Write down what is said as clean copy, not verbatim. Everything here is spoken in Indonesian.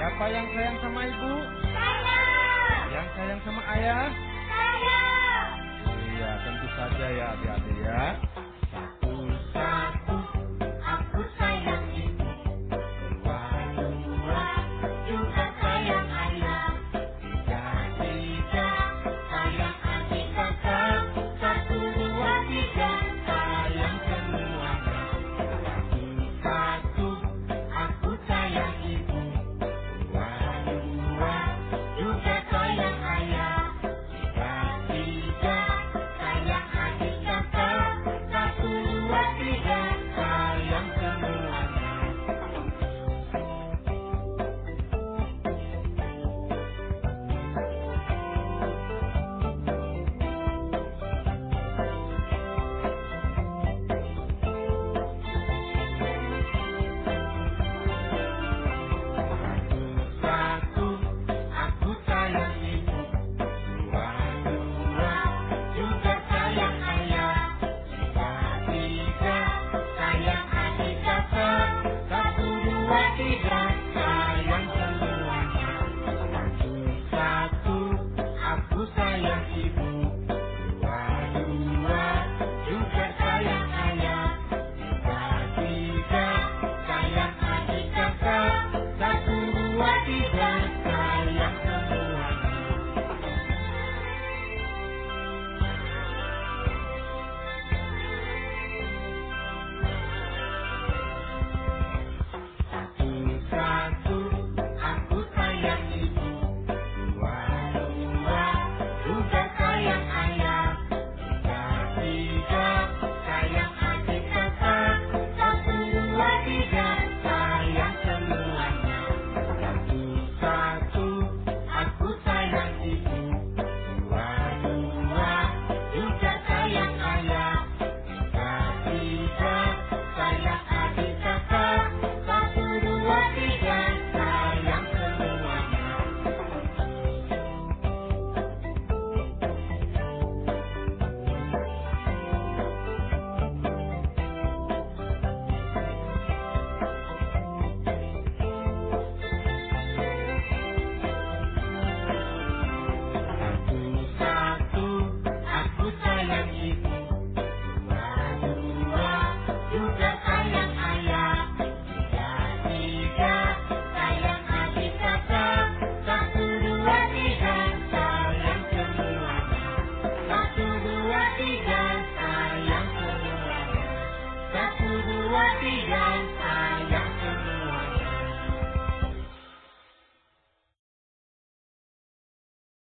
Siapa yang sayang sama ibu? Saya. Yang sayang sama ayah? Saya. Iya, tentu saja ya adik-adik ya. Satu, aku sayang ibu. Dua, juga sayang ayah. Tiga, sayang adik kakak. Satu, dua, tiga, sayang semuanya. Satu, aku sayang ibu. Dua, juga sayang ayah. Tiga, sayang adik kakak. Satu, dua, tiga, sayang semuanya. Satu, aku sayang ibu. Dua, juga sayang ayah. Tiga, sayang adik kakak. Satu, dua, tiga,